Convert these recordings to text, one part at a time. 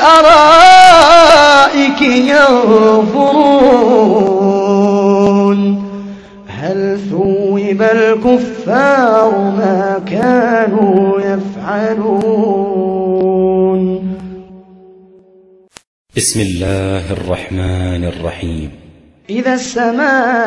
الأرائك ينظرون هل ثوب الكفار ما كانوا يفعلون. بسم الله الرحمن الرحيم. إذا السماء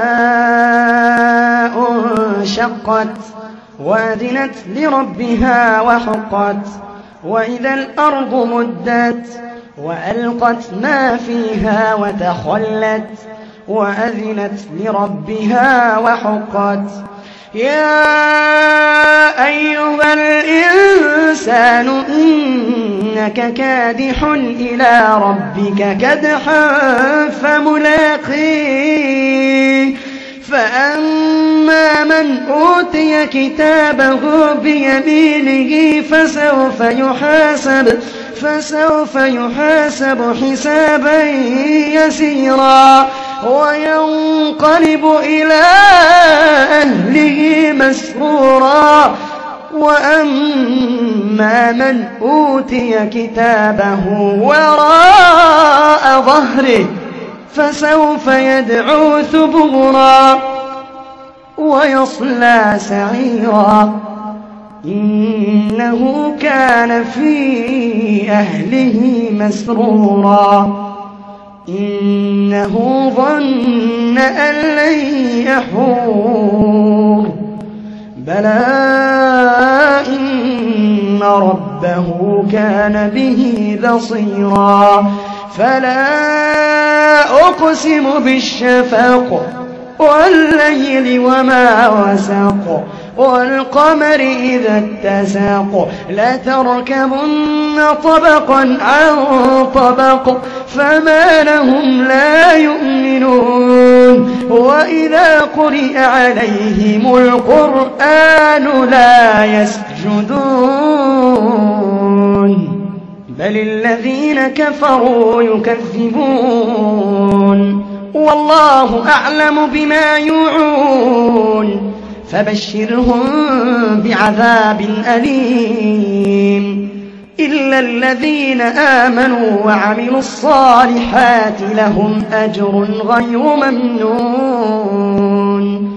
انشقت وأذنت لربها وحقت وإذا الأرض مدت وألقت ما فيها وتخلت وأذنت لربها وحقت. يا أيها الإنسان إنك كادح إلى ربك كدحا فملاقيه فأما من أوتي كتابه بيمينه فسوف يحاسب حسابا يسيرا وينقلب إلى أهله مسرورا. وأما من أوتي كتابه وراء ظهره فسوف يدعو ثبورا ويصلى سعيرا إنه كان في أهله مسرورا إنه ظن أن لن يحور بلى إن ربه كان به بصيرا. فلا أقسم بالشفق والليل وما وسق والقمر إذا اتسق لتركبن طبقا عن طبق فما لهم لا يؤمنون. وإذا قرئ عليهم القرآن لا يسجدون بل الذين كفروا يكذبون والله أعلم بما يوعون فبشرهم بعذاب أليم إلا الذين آمنوا وعملوا الصالحات لهم أجر غير ممنون.